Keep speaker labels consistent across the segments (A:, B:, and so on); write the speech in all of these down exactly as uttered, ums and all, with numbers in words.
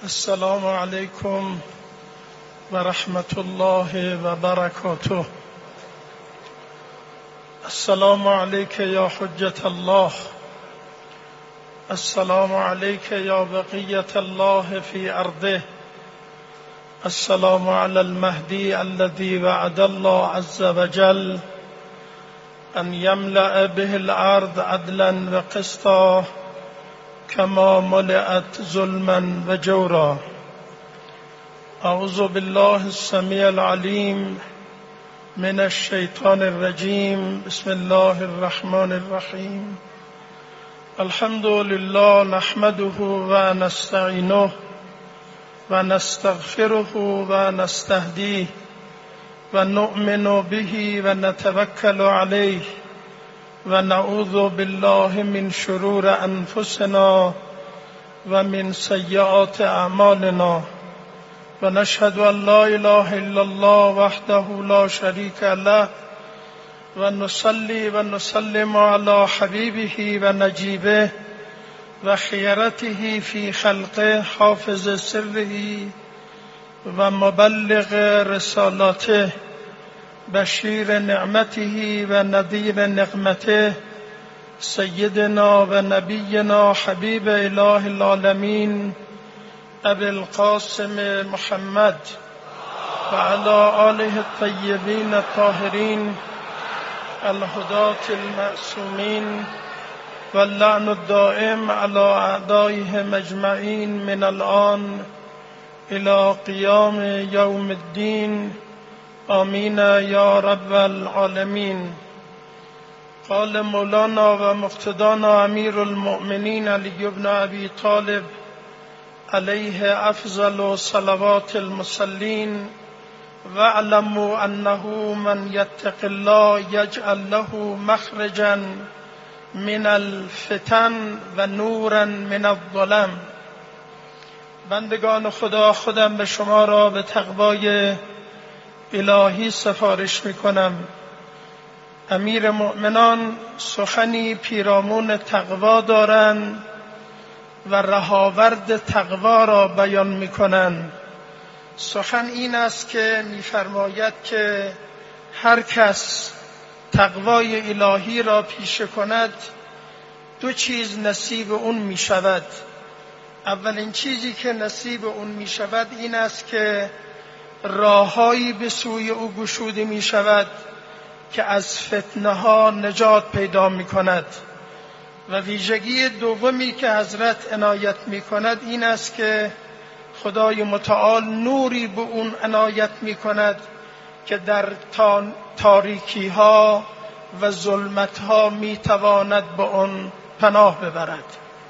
A: السلام علیکم و رحمت الله و برکاته. السلام علیک یا حجت الله، السلام علیک یا بقیت الله فی ارضه، السلام علی المهدی الذی وعد الله عز وجل ان یملأ به الارض عدلا و قسطا كما ملئت ظلما و جورا. اعوذ بالله السمیع العلیم من الشیطان الرجیم. بسم الله الرحمن الرحیم. الحمد لله نحمده و نستعینه و نستغفره و نستهدیه و نؤمن به و نتوکل علیه و نعوذ بالله من شرور انفسنا و من سیئات اعمالنا و نشهد ان لا اله الا الله وحده لا شریک له و نصلی و نسلم علی حبیبه و نجیبه و خیرته فی خلقه حافظ سره و مبلغ رسالاته بشیر نعمته و نذیر نقمته سیدنا و نبینا حبیب اله العالمین ابی القاسم محمد و علی آله الطیبین الطاهرین الهداة المعصومین و اللعن الدائم علی اعدائهم اجمعین من الآن الی قیام یوم الدین. آمین یا رب العالمین. قال مولانا و مقتدانا امیر المؤمنین علی بن ابی طالب علیه افضل صلوات المصلین واعلموا انه من یتق الله یجعل له مخرجا من الفتن و نورا من الظلم. بندگان خدا، خودم به شما را به تقوای الهی سفارش می کنم. امیر مؤمنان سخنی پیرامون تقوا دارند و رهاورد تقوا را بیان می کنند. سخن این است که می فرماید که هر کس تقوای الهی را پیشه کند دو چیز نصیب اون می شود. اولین چیزی که نصیب اون می شود این است که راههایی به سوی او گشوده می شود که از فتنه ها نجات پیدا می کند. و ویژگی دومی که حضرت عنایت می کند این است که خدای متعال نوری به اون عنایت می کند که در تاریکی ها و ظلمت ها می تواند به اون پناه ببرد.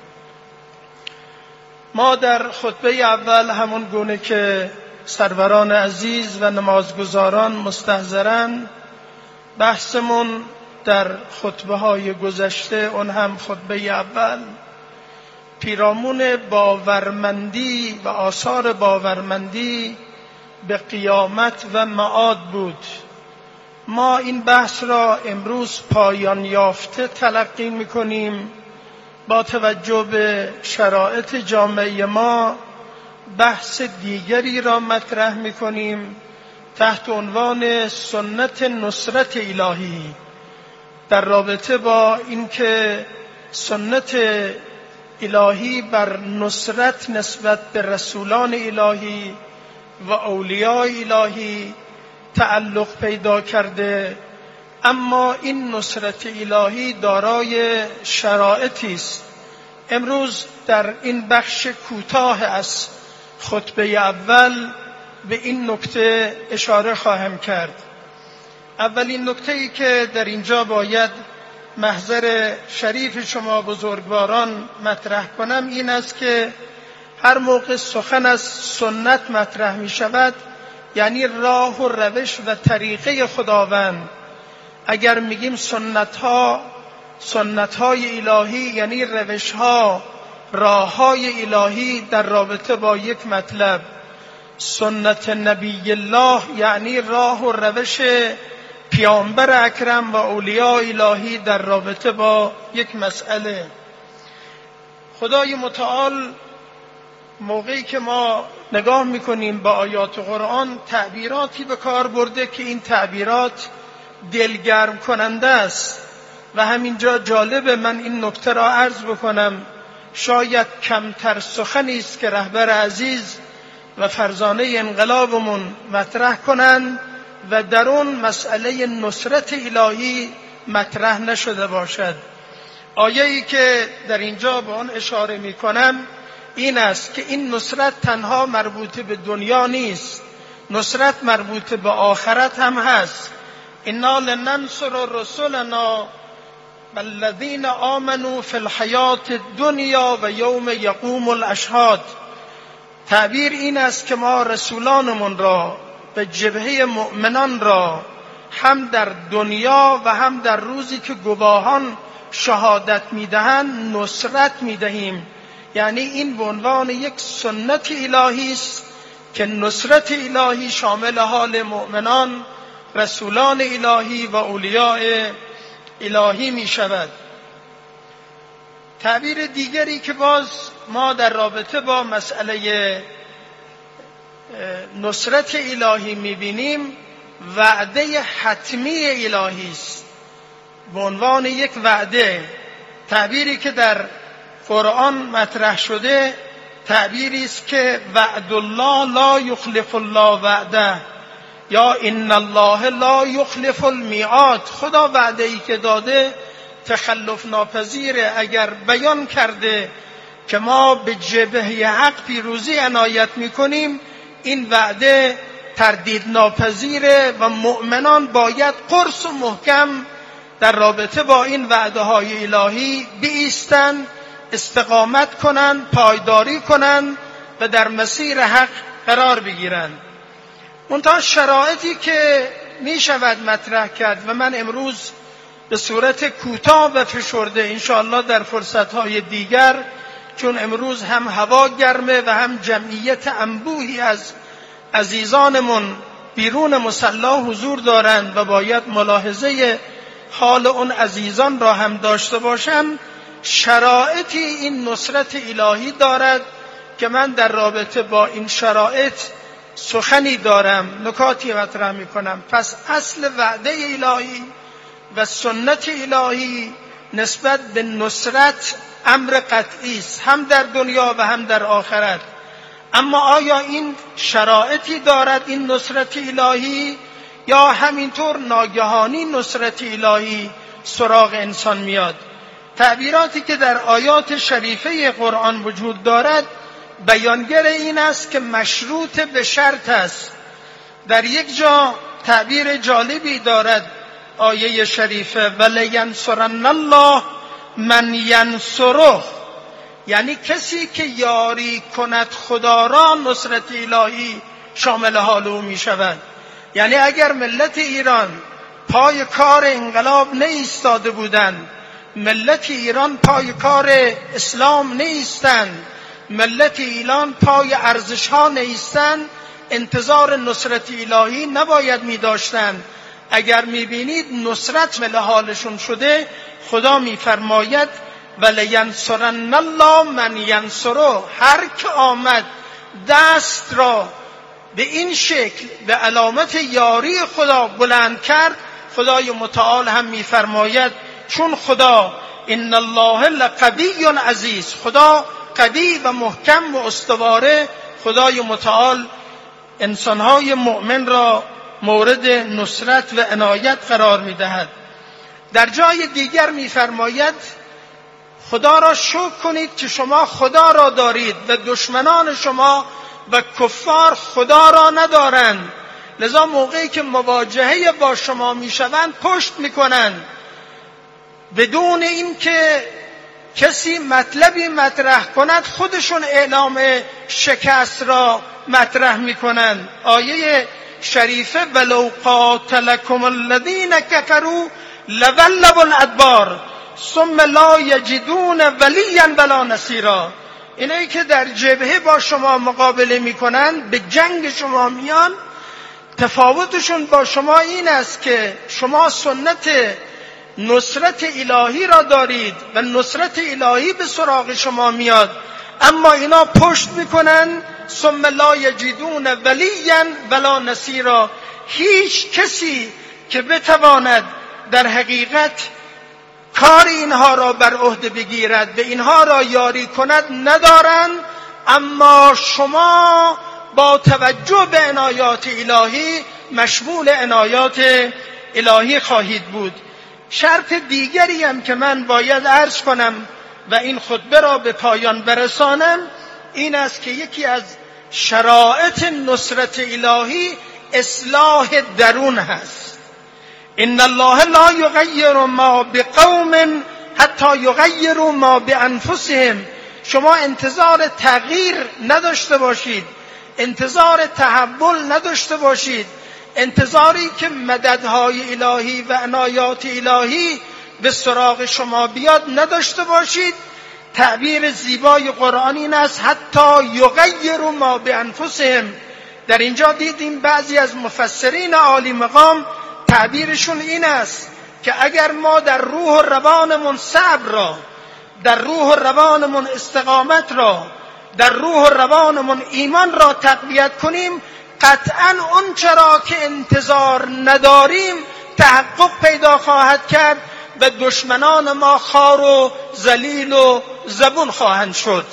A: ما در خطبه اول همون گونه که سروران عزیز و نمازگزاران مستحضرن، بحثمون در خطبه های گذشته، اون هم خطبه اول، پیرامون باورمندی و آثار باورمندی به قیامت و معاد بود. ما این بحث را امروز پایان یافته تلقی میکنیم. با توجه به شرایط جامعه ما بحث دیگری را مطرح می‌کنیم تحت عنوان سنت نصرت الهی، در رابطه با اینکه سنت الهی بر نصرت نسبت به رسولان الهی و اولیاء الهی تعلق پیدا کرده، اما این نصرت الهی دارای شرایطی است. امروز در این بخش کوتاه از خطبه اول به این نکته اشاره خواهم کرد. اولین نکته‌ای که در اینجا باید محضر شریف شما بزرگواران مطرح کنم این است که هر موقع سخن از سنت مطرح می شود، یعنی راه و روش و طریقه خداوند. اگر میگیم سنت ها، سنت های الهی یعنی روش ها، راه های الهی در رابطه با یک مطلب. سنت نبی الله یعنی راه و روش پیامبر اکرم و اولیاء الهی در رابطه با یک مسئله. خدای متعال موقعی که ما نگاه میکنیم با آیات قرآن تعبیراتی به کار برده که این تعبیرات دلگرم کننده است و همینجا جالبه من این نکته را عرض بکنم. شاید کمتر سخنی است که رهبر عزیز و فرزانه انقلابمون مطرح کنند و در اون مسئله نصرت الهی مطرح نشده باشد. آیه‌ای که در اینجا به آن اشاره میکنم این است که این نصرت تنها مربوط به دنیا نیست، نصرت مربوط به آخرت هم هست. انا لننصر رسلنا والذین آمنوا فی الحیات الدنیا و یوم یقوم الاشهاد. تعبیر این است که ما رسولانمون را به جبهه مؤمنان را هم در دنیا و هم در روزی که گواهان شهادت میدهند نصرت میدهیم. یعنی این به عنوان یک سنت الهی است که نصرت الهی شامل حال مؤمنان، رسولان الهی و اولیاء الهی می شود. تعبیر دیگری که باز ما در رابطه با مسئله نصرت الهی می بینیم وعده حتمی الهی است به عنوان یک وعده. تعبیری که در قرآن مطرح شده تعبیری است که وعد الله لا یخلف الله وعده یا ان الله لا یخلف المیعاد. خدا وعده ای که داده تخلف ناپذیره. اگر بیان کرده که ما به جبهه حق پیروزی عنایت میکنیم این وعده تردید ناپذیره و مؤمنان باید قرص و محکم در رابطه با این وعده های الهی بایستند، استقامت کنند، پایداری کنند و در مسیر حق قرار بگیرند. منتها شرایطی که می شود مطرح کرد و من امروز به صورت کوتاه و فشرده انشاءالله در فرصتهای دیگر، چون امروز هم هوا گرمه و هم جمعیت انبوهی از عزیزانمون بیرون مصلی حضور دارند و باید ملاحظه حال اون عزیزان را هم داشته باشم، شرایطی این نصرت الهی دارد که من در رابطه با این شرایط سخنی دارم، نکاتی مطرح میکنم. پس اصل وعده الهی و سنت الهی نسبت به نصرت امر قطعی است، هم در دنیا و هم در آخرت. اما آیا این شرایطی دارد این نصرت الهی یا همینطور ناگهانی نصرت الهی سراغ انسان میاد؟ تعبیراتی که در آیات شریفه قرآن وجود دارد بیانگر این است که مشروط به شرط است. در یک جا تعبیر جالبی دارد آیه شریفه ولینصرن الله من ینصره، یعنی کسی که یاری کند خدا را نصرت الهی شامل حال او می شود. یعنی اگر ملت ایران پای کار انقلاب نایستاده بودند، ملت ایران پای کار اسلام نیستند، ملت ایران پای ارزش ها نیستند، انتظار نصرت الهی نباید می داشتند. اگر می بینید نصرت مل حالشون شده، خدا می فرماید ولینصرن الله من ینصره. هر که آمد دست را به این شکل به علامت یاری خدا بلند کرد، خدای متعال هم می فرماید چون خدا ان الله لقوی عزیز، خدا قوی و محکم و استواره، خدای متعال انسانهای مؤمن را مورد نصرت و عنایت قرار می دهد. در جای دیگر می فرماید خدا را شکر کنید که شما خدا را دارید و دشمنان شما و کفار خدا را ندارند، لذا موقعی که مواجهه با شما می شوند پشت می کنند بدون اینکه کسی مطلبی مطرح کند، خودشون اعلام شکست را مطرح می کنند. آیه شریفه ولو قاتلکم الذین کفروا لولوا الادبار ثم لا یجدون ولیا ولا نصیرا. اینایی که در جبهه با شما مقابله میکنن، به جنگ شما میان، تفاوتشون با شما این است که شما سنت نصرت الهی را دارید و نصرت الهی به سراغ شما میاد، اما اینا پشت میکنن. ثم لا یجدون ولیا ولا نصیرا. هیچ کسی که بتواند در حقیقت کار اینها را بر عهده بگیرد و اینها را یاری کند ندارند. اما شما با توجه به عنایات الهی مشمول عنایات الهی خواهید بود. شرط دیگری هم که من باید عرض کنم و این خطبه را به پایان برسانم این است که یکی از شرایط نصرت الهی اصلاح درون هست. ان الله لا یغیر ما بقوم حتی یغیروا ما بانفسهم. شما انتظار تغییر نداشته باشید، انتظار تحول نداشته باشید، انتظاری که مددهای الهی و عنایات الهی به سراغ شما بیاد نداشته باشید. تعبیر زیبای قرآن این است حتی یغیروا ما بانفسهم. در اینجا دیدیم بعضی از مفسرین عالی مقام تعبیرشون این است که اگر ما در روح و روانمون صبر را، در روح و روانمون استقامت را، در روح و روانمون ایمان را تقویت کنیم، قطعاً اون چرا که انتظار نداریم تحقق پیدا خواهد کرد و دشمنان ما خوار و ذلیل و زبون خواهند شد.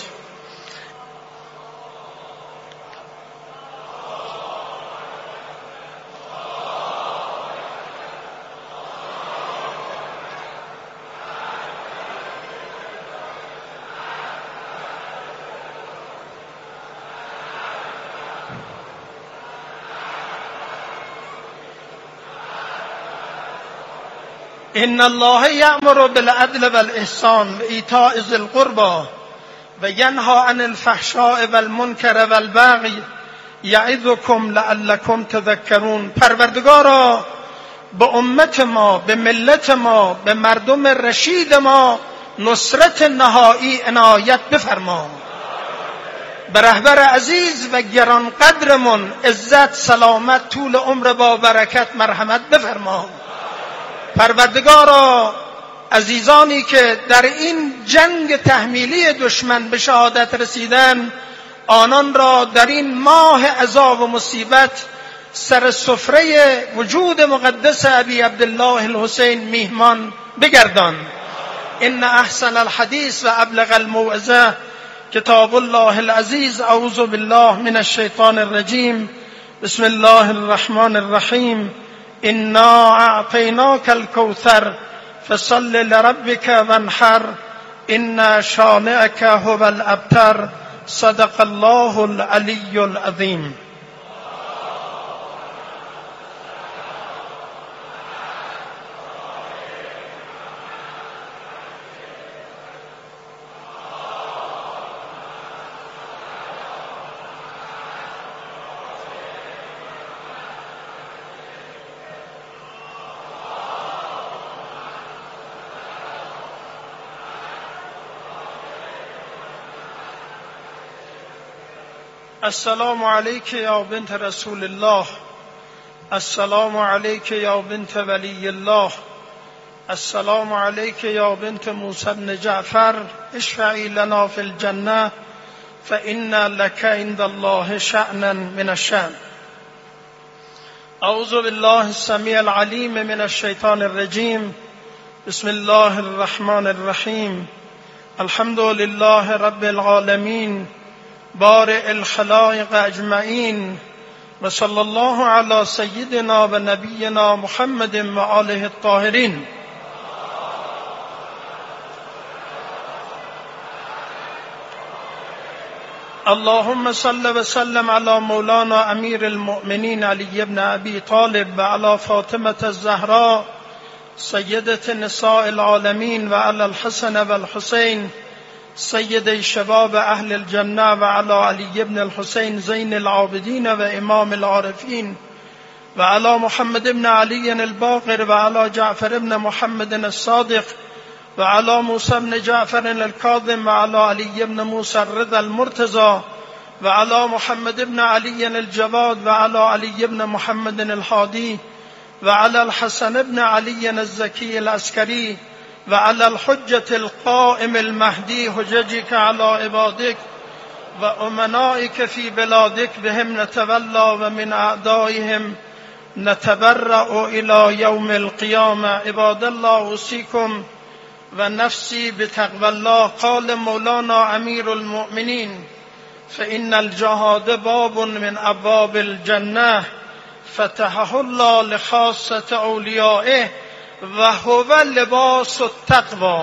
A: ان الله یأمر بالعدل والإحسان وایتاء ذی القربى و ینهی عن الفحشاء والمنکر والبغی یعظکم لعلکم تذکرون. پروردگارا به امت ما، به ملت ما، به مردم رشید ما نصرت نهایی عنایت بفرما. به رهبر عزیز و گرانقدرمون عزت، سلامت، طول عمر با برکت مرحمت بفرما. پروردگارا عزیزانی که در این جنگ تحمیلی دشمن به شهادت رسیدن، آنان را در این ماه عذاب و مصیبت سر سفره وجود مقدس ابی عبدالله الحسین میهمان بگردان. ان احسن الحدیث و ابلغ الموعظه کتاب الله العزیز. اعوذ بالله من الشیطان الرجیم. بسم الله الرحمن الرحیم. انا اعطیناک الکوثر فصل لربک وانحر ان شانئک هو الابتر. صدق الله العلی العظیم. السلام علیک یا بنت رسول الله. السلام علیک یا بنت ولی الله. السلام علیک یا بنت موسی بن جعفر. اشفعی لنا فی الجنه فإن لك عند الله شأنا من الشأن. اعوذ بالله السمیع العلیم من الشیطان الرجیم. بسم الله الرحمن الرحیم. الحمد لله رب العالمین بارئ الخلائق اجمعین و صلی الله علی سیدنا و نبینا محمد و آله الطاهرین. اللهم صل و سلم علی مولانا امیر المؤمنین علی بن ابی طالب و علی فاطمة الزهراء سیدة نساء العالمین و علی الحسن و الحسین سید شباب اهل الجنه و علی علی بن الحسین زین العابدین و امام العارفین و علی محمد بن علی الباقر و علی جعفر بن محمد الصادق و علی موسی بن جعفر الکاظم و علی علی بن موسی الرضا المرتضی و علی محمد بن علی الجواد و علی علی بن محمد الهادی و علی الحسن بن علی الزکی العسکری و علی الحجة القائم المهدی حججك على عبادك و امنائک فی بلادک بهم نتولا و من اعدائهم نتبرأ الى یوم القیامه. عباد الله اوصیکم و نفسی بتقوی الله. قال مولانا امیر المؤمنین فإن الجهاد باب من ابواب الجنه فتحه الله لخاصة اولیائه و هو لباس التقوی.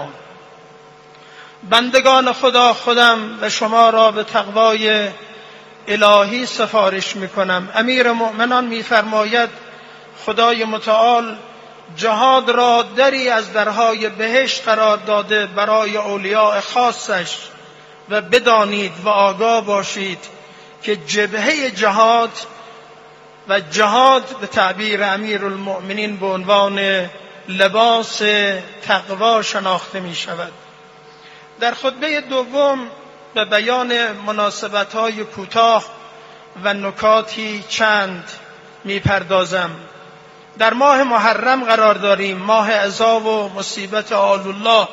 A: بندگان خدا، خودم و شما را به تقوای الهی سفارش میکنم. امیر مؤمنان میفرماید خدای متعال جهاد را دری از درهای بهشت قرار داده برای اولیاء خاصش و بدانید و آگاه باشید که جبهه جهاد و جهاد به تعبیر امیر المؤمنین به عنوان لباس تقوا شناخته می شود. در خطبه دوم به بیان مناسبت‌های کوتاه و نکاتی چند می پردازم. در ماه محرم قرار داریم، ماه عزا و مصیبت آل الله،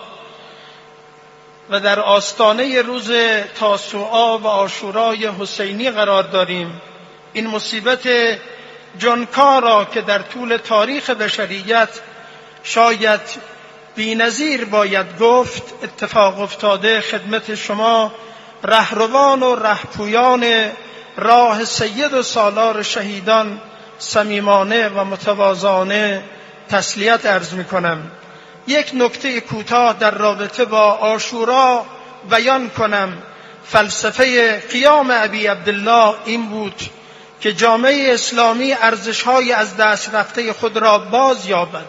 A: و در آستانه روز تاسوعا و عاشورای حسینی قرار داریم. این مصیبت جنکار را که در طول تاریخ بشریت شاید بی‌نظیر باید گفت اتفاق افتاده، خدمت شما رهروان و رهپویان راه سید و سالار شهیدان صمیمانه و متواضعانه تسلیت عرض می‌کنم. یک نکته کوتاه در رابطه با عاشورا بیان کنم. فلسفه قیام ابی عبدالله این بود که جامعه اسلامی ارزش‌های از دست رفته خود را باز یابد.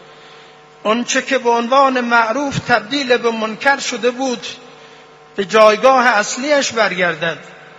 A: آنچه که به عنوان معروف تبدیل به منکر شده بود به جایگاه اصلیش برگردد.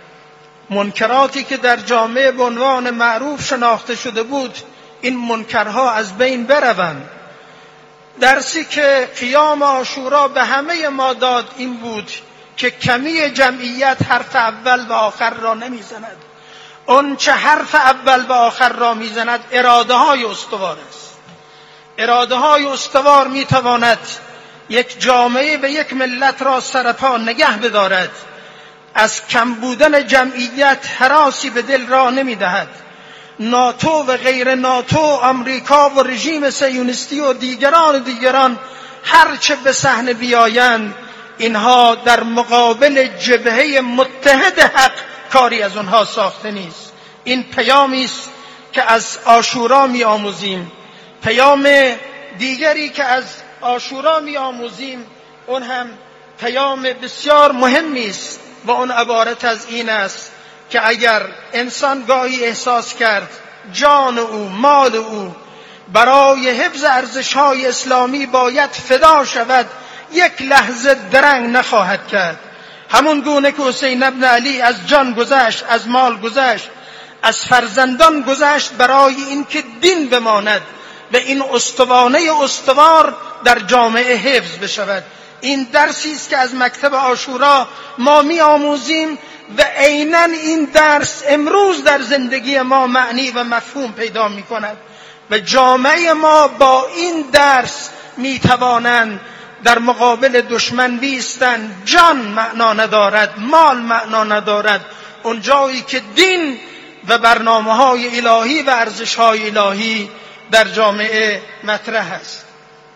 A: منکراتی که در جامعه به عنوان معروف شناخته شده بود این منکرها از بین بروند. درسی که قیام عاشورا به همه ما داد این بود که کمی جمعیت حرف اول و آخر را نمیزند. اون چه حرف اول و آخر را میزند اراده های استوار است. اراده های استوار میتواند یک جامعه و یک ملت را سرپا نگه بدارد. از کم بودن جمعیت هراسی به دل را نمیدهد. ناتو و غیر ناتو، امریکا و رژیم صهیونیستی و دیگران دیگران هرچه به صحنه بیایند اینها در مقابل جبهه متحد حق کاری از آنها ساخته نیست. این پیامی است که از عاشورا می آموزیم. پیام دیگری که از عاشورا می آموزیم اون هم پیام بسیار مهمی است و اون عبارت از این است که اگر انسان گاهی احساس کرد جان او، مال او برای حفظ ارزش‌های اسلامی باید فدا شود، یک لحظه درنگ نخواهد کرد. همون گونه که حسین ابن علی از جان گذشت، از مال گذشت، از فرزندان گذشت برای اینکه دین بماند و این استوانه استوار در جامعه حفظ بشود. این درسی است که از مکتب عاشورا ما می آموزیم و عیناً این درس امروز در زندگی ما معنی و مفهوم پیدا می کند و جامعه ما با این درس می توانند در مقابل دشمن بیستند. جان معنا ندارد، مال معنا ندارد. اون جایی که دین و برنامه های الهی و ارزش های الهی در جامعه مطرح است.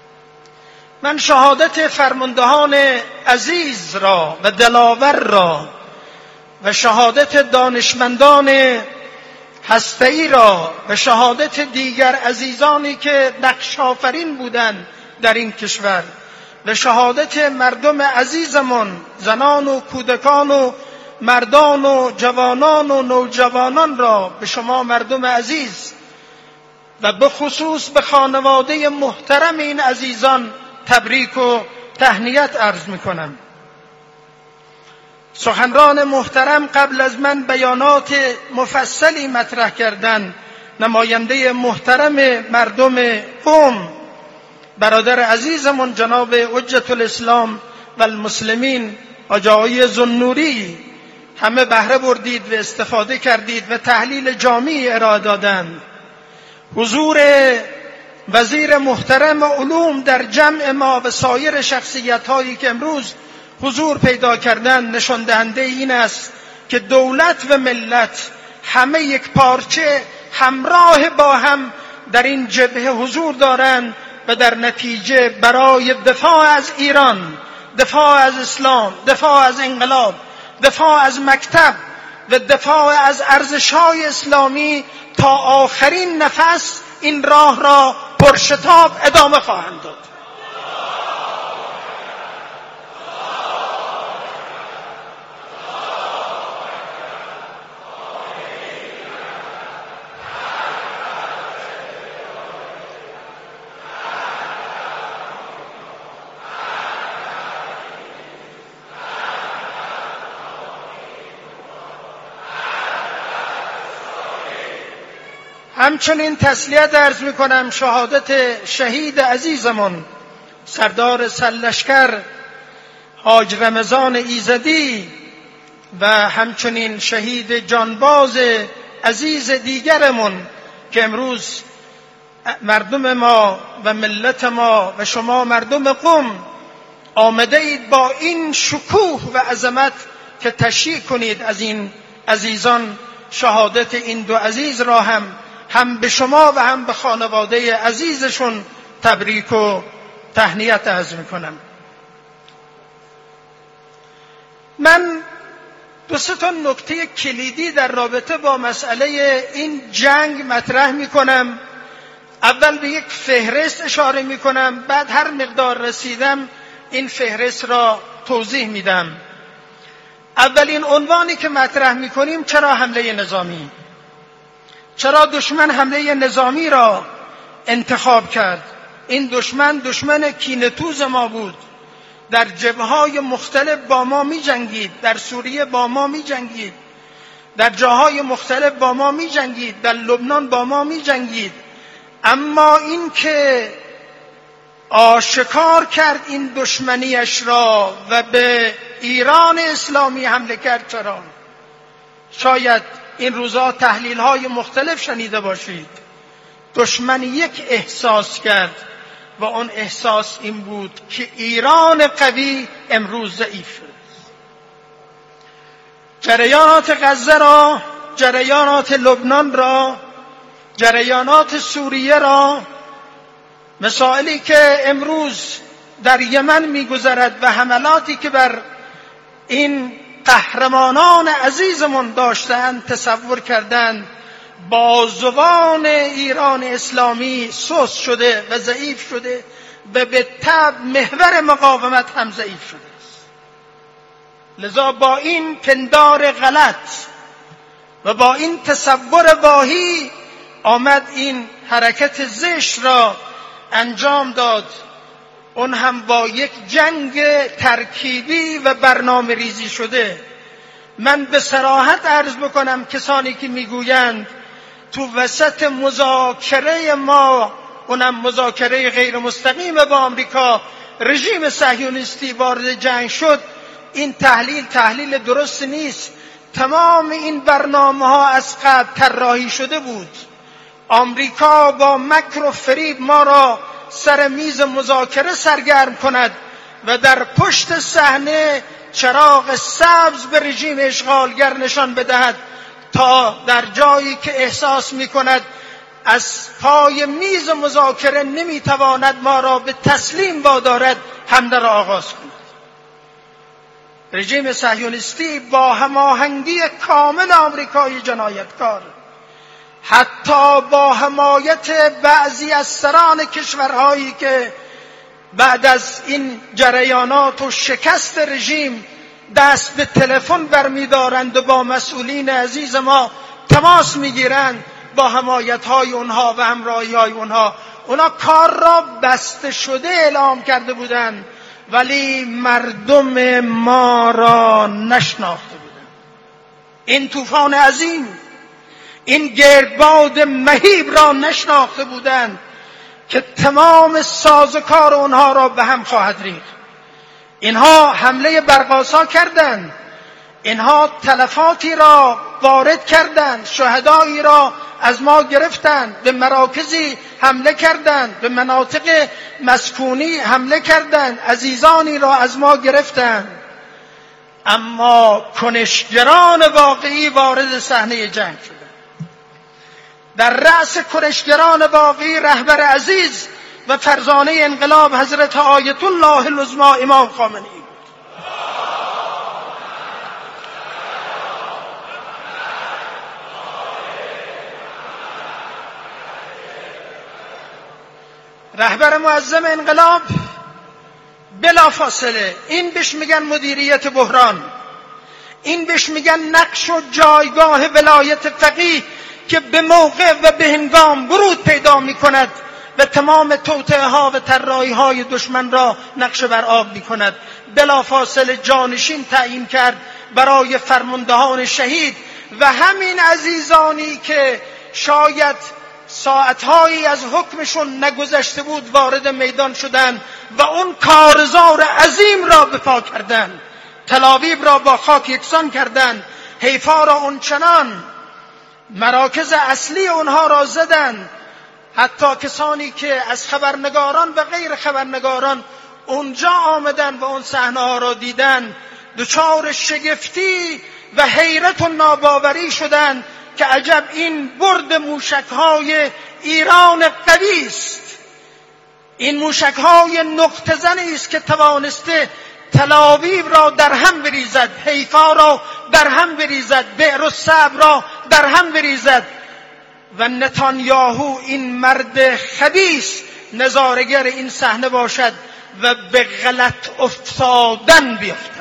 A: من شهادت فرماندهان عزیز را و دلاور را و شهادت دانشمندان هسته‌ای را و شهادت دیگر عزیزانی که نقش آفرین بودند در این کشور و شهادت مردم عزیزمان، زنان و کودکان و مردان و جوانان و نوجوانان را به شما مردم عزیز و به خصوص به خانواده محترم این عزیزان تبریک و تهنیت عرض می‌کنم. سخنران محترم قبل از من بیانات مفصلی مطرح کردند. نماینده محترم مردم قم، برادر عزیزمون جناب حجت الاسلام و المسلمین آقای ذوالنوری، همه بهره بردید و استفاده کردید و تحلیل جامعی ارائه دادند. حضور وزیر محترم علوم در جمع ما و سایر شخصیت هایی که امروز حضور پیدا کردن نشان دهنده این است که دولت و ملت همه یک پارچه همراه با هم در این جبهه حضور دارند و در نتیجه برای دفاع از ایران، دفاع از اسلام، دفاع از انقلاب، دفاع از مکتب و دفاع از ارزش‌های اسلامی تا آخرین نفس این راه را پرشتاب ادامه خواهند داد. همچنین تسلیت عرض می کنم شهادت شهید عزیزمون سردار سرلشکر حاج رمضان ایزدی و همچنین شهید جانباز عزیز دیگرمون که امروز مردم ما و ملت ما و شما مردم قم آمده اید با این شکوه و عظمت که تشییع کنید از این عزیزان. شهادت این دو عزیز را هم هم به شما و هم به خانواده عزیزشون تبریک و تهنیت عرض میکنم. من دو سه تا نکته کلیدی در رابطه با مسئله این جنگ مطرح میکنم. اول به یک فهرست اشاره میکنم، بعد هر مقدار رسیدم این فهرست را توضیح میدم. اولین عنوانی که مطرح میکنیم چرا حمله نظامی؟ چرا دشمن حمله نظامی را انتخاب کرد؟ این دشمن دشمن کینه‌توز ما بود، در جبهه‌های مختلف با ما می جنگید، در سوریه با ما می جنگید، در جاهای مختلف با ما می جنگید، در لبنان با ما می جنگید. اما این که آشکار کرد این دشمنیش را و به ایران اسلامی حمله کرد، چرا؟ شاید این روزها تحلیل های مختلف شنیده باشید. دشمن یک احساس کرد و اون احساس این بود که ایران قوی امروز ضعیف شده. جریانات غزه را، جریانات لبنان را، جریانات سوریه را، مسائلی که امروز در یمن می‌گذرد و حملاتی که بر این قهرمانان عزیزمون داشتند تصور کردند بازوان ایران اسلامی سست شده و ضعیف شده و به طبع محور مقاومت هم ضعیف شده است. لذا با این پندار غلط و با این تصور واهی آمد این حرکت زشت را انجام داد، اون هم با یک جنگ ترکیبی و برنامه ریزی شده. من به صراحت عرض بکنم کسانی که میگویند تو وسط مذاکره ما، اونم مذاکره غیر مستقیم با آمریکا، رژیم صهیونیستی وارد جنگ شد، این تحلیل تحلیل درست نیست. تمام این برنامه ها از قبل طراحی شده بود. آمریکا با مکر و فریب ما را سر میز مذاکره سرگرم کند و در پشت صحنه چراغ سبز به رژیم اشغالگر نشان بدهد تا در جایی که احساس می کند از پای میز مذاکره نمی تواند ما را به تسلیم وادارد حمله را آغاز کند. رژیم صهیونیستی با هماهنگی کامل آمریکای جنایتکار، حتی با حمایت بعضی از سران کشورهایی که بعد از این جریانات و شکست رژیم دست به تلفن برمی‌دارند و با مسئولین عزیز ما تماس می‌گیرند، با حمایت‌های اونها و همراهی‌های اونها، اونا کار را بسته شده اعلام کرده بودند ولی مردم ما را نشناخته بودند. این طوفان عظیم، این گردباد مهیب را نشناخته بودند که تمام سازوکار اونها را به هم خواهد ریخت. اینها حمله برق‌آسا کردند، اینها تلفاتی را وارد کردند، شهدایی را از ما گرفتند، به مراکزی حمله کردند، به مناطق مسکونی حمله کردند، عزیزانی را از ما گرفتند. اما کنشگران واقعی وارد صحنه جنگ شدند. در رأس کنشگران واقعی رهبر عزیز و فرزانه انقلاب حضرت آیت الله العظمی امام خامنه‌ای بود. رهبر معظم انقلاب بلافاصله، این بهش میگن مدیریت بحران، این بهش میگن نقش و جایگاه ولایت فقیه که به موقع و به هنگام ورود پیدا میکند و تمام توطئه ها و طراحی های دشمن را نقش بر آب میکند. بلافاصله جانشین تعیین کرد برای فرماندهان شهید و همین عزیزانی که شاید ساعتهایی از حکمشون نگذشته بود وارد میدان شدند و اون کارزار عظیم را به پا کردند، تلاویب را با خاک یکسان کردند، حیفا را اونچنان مراکز اصلی اونها را زدند. حتی کسانی که از خبرنگاران و غیر خبرنگاران اونجا آمدن و اون صحنه ها را دیدن دچار شگفتی و حیرت و ناباوری شدند که عجب این برد موشک‌های ایران قوی است، این موشک‌های نقطه زنی است که توانسته تلاویب را در هم بریزد، حیفا را در هم بریزد، بئر الصبر را در هم بریزد و نتانیاهو این مرد خبیث نظارگر این صحنه باشد و به غلط افتادن بیفتد.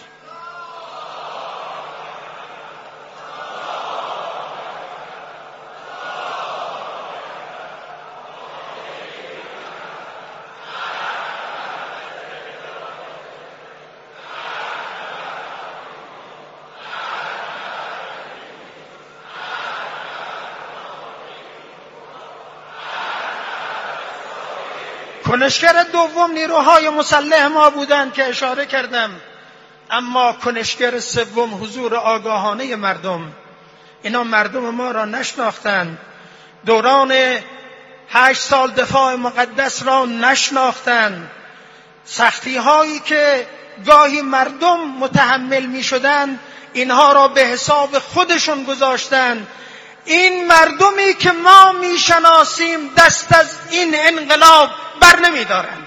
A: کنشگر دوم نیروهای مسلح ما بودند که اشاره کردم، اما کنشگر سوم حضور آگاهانه مردم. اینا مردم ما را نشناختند، دوران هشت سال دفاع مقدس را نشناختند، سختی هایی که گاهی مردم متحمل می شدند اینها را به حساب خودشون گذاشتند. این مردمی که ما می شناسیم دست از این انقلاب بر نمی دارند.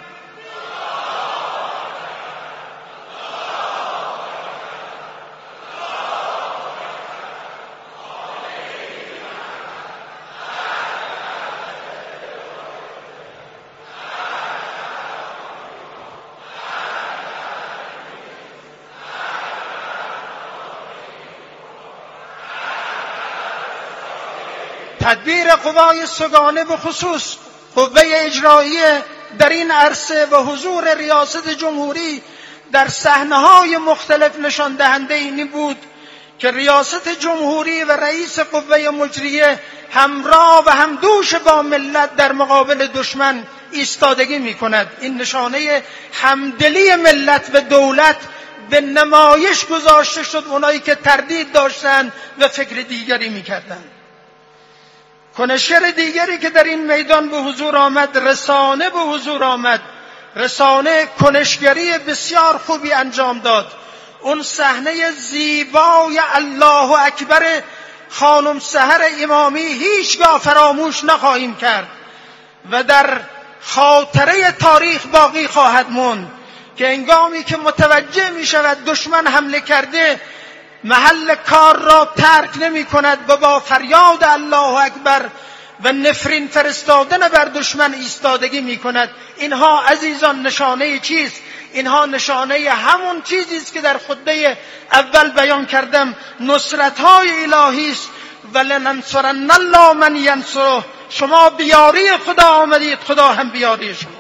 A: تدبیر قوای سگانه به خصوص قوه اجراییه در این عرصه و حضور ریاست جمهوری در صحنه‌های مختلف نشان دهنده اینی بود که ریاست جمهوری و رئیس قوه مجریه همراه و همدوش با ملت در مقابل دشمن ایستادگی می‌کند. این نشانه همدلی ملت و دولت به نمایش گذاشته شد اونایی که تردید داشتند و فکر دیگری می‌کردند. کنشگر دیگری که در این میدان به حضور آمد رسانه به حضور آمد، رسانه کنشگری بسیار خوبی انجام داد. اون صحنه زیبای الله اکبر خانم سحر امامی هیچگاه فراموش نخواهیم کرد و در خاطره تاریخ باقی خواهد موند که هنگامی که متوجه می شود دشمن حمله کرده محل کار را ترک نمی کند و با فریاد الله اکبر و نفرین فرستادن بر دشمن ایستادگی می کند. اینها عزیزان نشانه چیست؟ اینها نشانه همون چیزی است که در خطبه اول بیان کردم، نصرت‌های الهی است. ولننصرن الله من ینصره. شما بیاری خدا آمدید، خدا هم بیاری شما.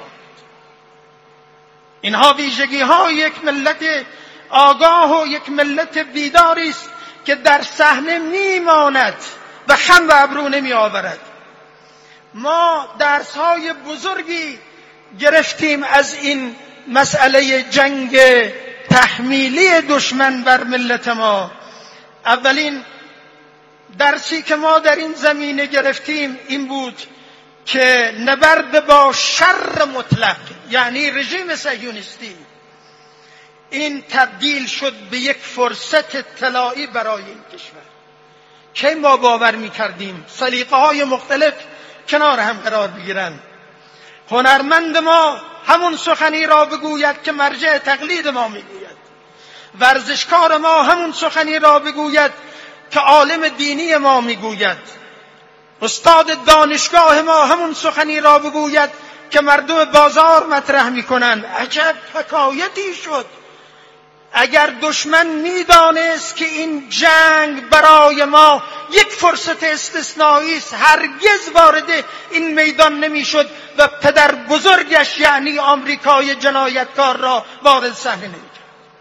A: اینها ویژگی های یک ملت آگاه و یک ملت بیداری است که در صحنه میماند و خم و ابرو نمی آورد. ما درس های بزرگی گرفتیم از این مسئله جنگ تحمیلی دشمن بر ملت ما. اولین درسی که ما در این زمینه گرفتیم این بود که نبرد با شر مطلق، یعنی رژیم صهیونیستی، این تبدیل شد به یک فرصت طلایی برای این کشور. که ما باور می‌کردیم سلیقه های مختلف کنار هم قرار بگیرند، هنرمند ما همون سخنی را بگوید که مرجع تقلید ما میگوید، ورزشکار ما همون سخنی را بگوید که عالم دینی ما میگوید، استاد دانشگاه ما همون سخنی را بگوید که مردم بازار مطرح میکنند. عجب حکایتی شد. اگر دشمن میدانست که این جنگ برای ما یک فرصت استثنایی است، هرگز وارد این میدان نمیشد و پدر بزرگش یعنی آمریکای جنایتکار را وارد صحنه نمیکرد.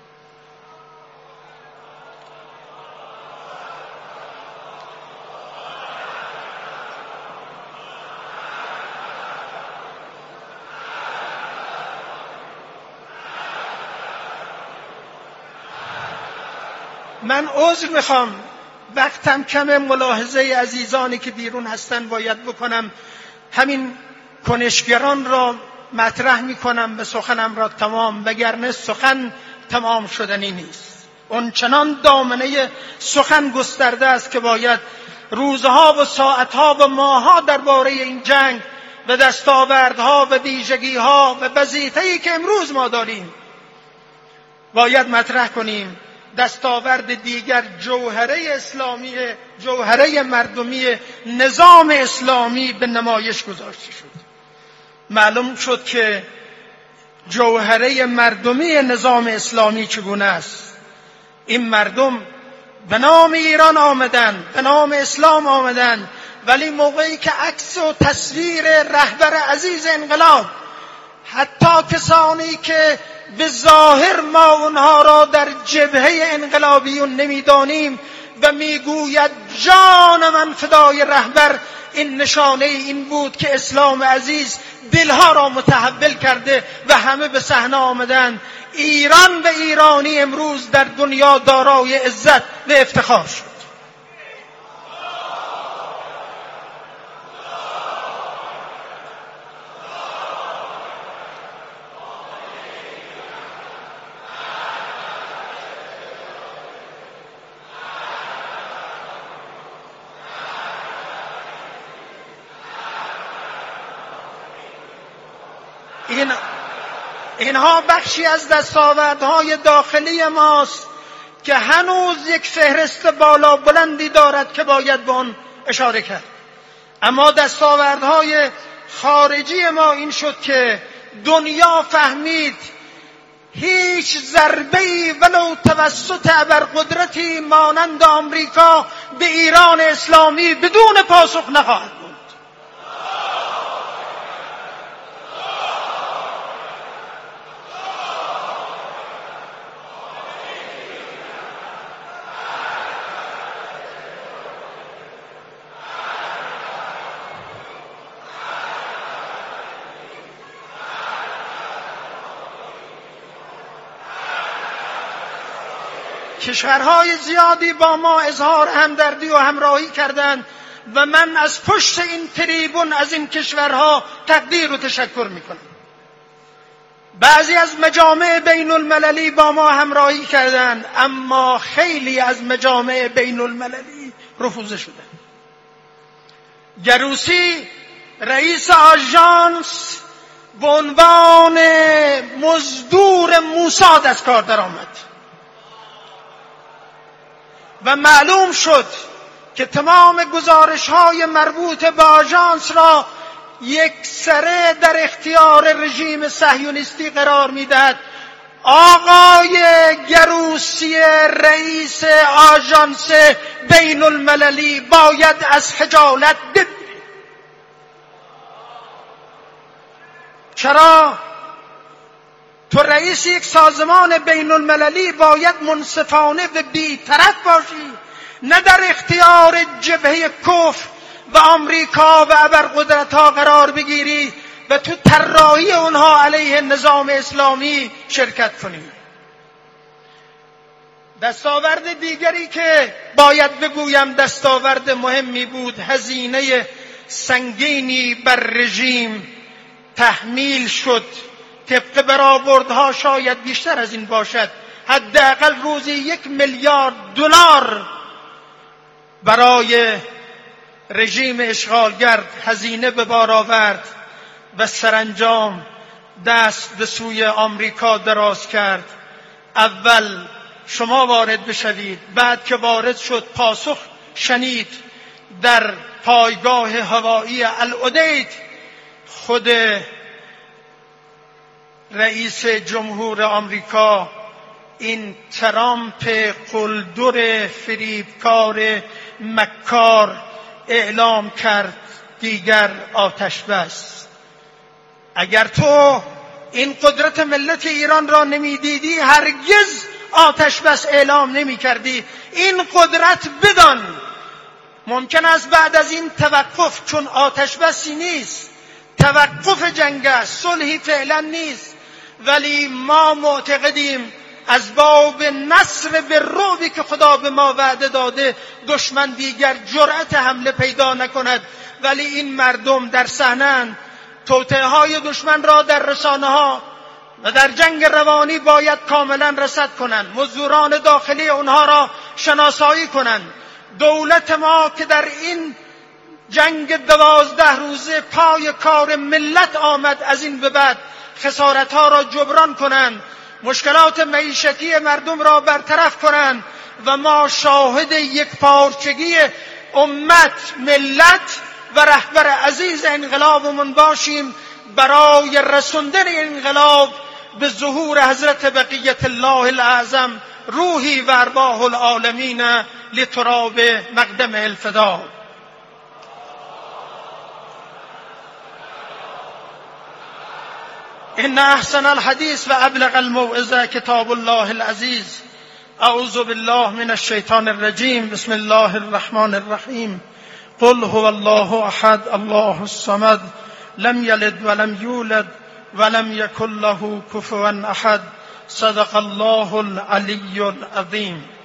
A: من عذر میخوام، وقتم کم، ملاحظه عزیزانی که بیرون هستن باید بکنم. همین کنشگران را مطرح میکنم به سخنم را تمام، وگرنه سخن تمام شدنی نیست. اون چنان دامنه سخن گسترده است که باید روزها و ساعتها و ماهها درباره این جنگ و دستاوردها و ویژگیها و وظیفه‌ای که امروز ما داریم باید مطرح کنیم. دستاورد دیگر جوهره اسلامی، جوهره مردمی نظام اسلامی به نمایش گذاشته شد. معلوم شد که جوهره مردمی نظام اسلامی چگونه است. این مردم به نام ایران آمدن، به نام اسلام آمدن، ولی موقعی که عکس و تصویر رهبر عزیز انقلاب، حتی کسانی که به ظاهر ما اونها را در جبهه انقلابیون نمیدانیم و میگوید جان من فدای رهبر، این نشانه این بود که اسلام عزیز دلها را متحول کرده و همه به صحنه آمدند. ایران و ایرانی امروز در دنیا دارای عزت و افتخار شد. این اینها بخشی از دستاوردهای داخلی ماست که هنوز یک فهرست بالا بلندی دارد که باید به آن اشاره کرد. اما دستاوردهای خارجی ما این شد که دنیا فهمید هیچ ضربه‌ای ولو توسط ابرقدرتی مانند آمریکا به ایران اسلامی بدون پاسخ نخواهد بود. کشورهای زیادی با ما اظهار همدردی و همراهی کردند و من از پشت این تریبون از این کشورها تقدیر و تشکر میکنم. بعضی از مجامع بین المللی با ما همراهی کردند، اما خیلی از مجامع بین المللی رفوزه شدند. گروسی رئیس آژانس به عنوان مزدور موساد از کار درآمد و معلوم شد که تمام گزارش‌های مربوط به آژانس را یک سره در اختیار رژیم صهیونیستی قرار می‌دهد. آقای گروسی رئیس آژانس بین المللی باید از خجالت بمیره. چرا؟ تو رئیس یک سازمان بین المللی باید منصفانه و بی‌طرف باشی، نه در اختیار جبهه کفر و آمریکا و ابرقدرت‌ها قرار بگیری و تو طراحی اونها علیه نظام اسلامی شرکت کنی. دستاورد دیگری که باید بگویم دستاورد مهمی بود، هزینه سنگینی بر رژیم تحمیل شد طبق برآوردها شاید بیشتر از این باشد، حداقل روزی یک میلیارد دلار برای رژیم اشغالگر هزینه به بار آورد و سرانجام دست به سوی آمریکا دراز کرد. اول شما وارد بشوید، بعد که وارد شد پاسخ شنید. در پایگاه هوایی العدید خود رئیس جمهور آمریکا این ترامپ قلدر فریبکار مکار اعلام کرد دیگر آتش بس. اگر تو این قدرت ملت ایران را نمیدیدی هرگز آتش بس اعلام نمی کردی. این قدرت بدان ممکن است بعد از این توقف، چون آتش بسی نیست، توقف جنگ است، صلحی فعلا نیست، ولی ما معتقدیم از باب نصر به رعبی که خدا به ما وعده داده دشمن دیگر جرأت حمله پیدا نکند. ولی این مردم در صحنه‌اند، توطئه های دشمن را در رسانه ها و در جنگ روانی باید کاملا رصد کنند، مزدوران داخلی اونها را شناسایی کنند. دولت ما که در این جنگ دوازده روزه پای کار ملت آمد، از این به بعد خسارت ها را جبران کنند، مشکلات معیشتی مردم را برطرف کنند و ما شاهد یک پارچگی امت، ملت و رهبر عزیز انقلابمون باشیم برای رسوندن انقلاب به ظهور حضرت بقیت الله الاعظم روحی و ارواح العالمین لتراب مقدم الفدا. ان احسن الحديث و ابلغ الموعظه کتاب الله العزیز. اعوذ بالله من الشیطان الرجیم. بسم الله الرحمن الرحیم. قل هو الله احد الله الصمد لم یلد ولم یولد ولم یکن له کفوا احد. صدق الله العلی العظیم.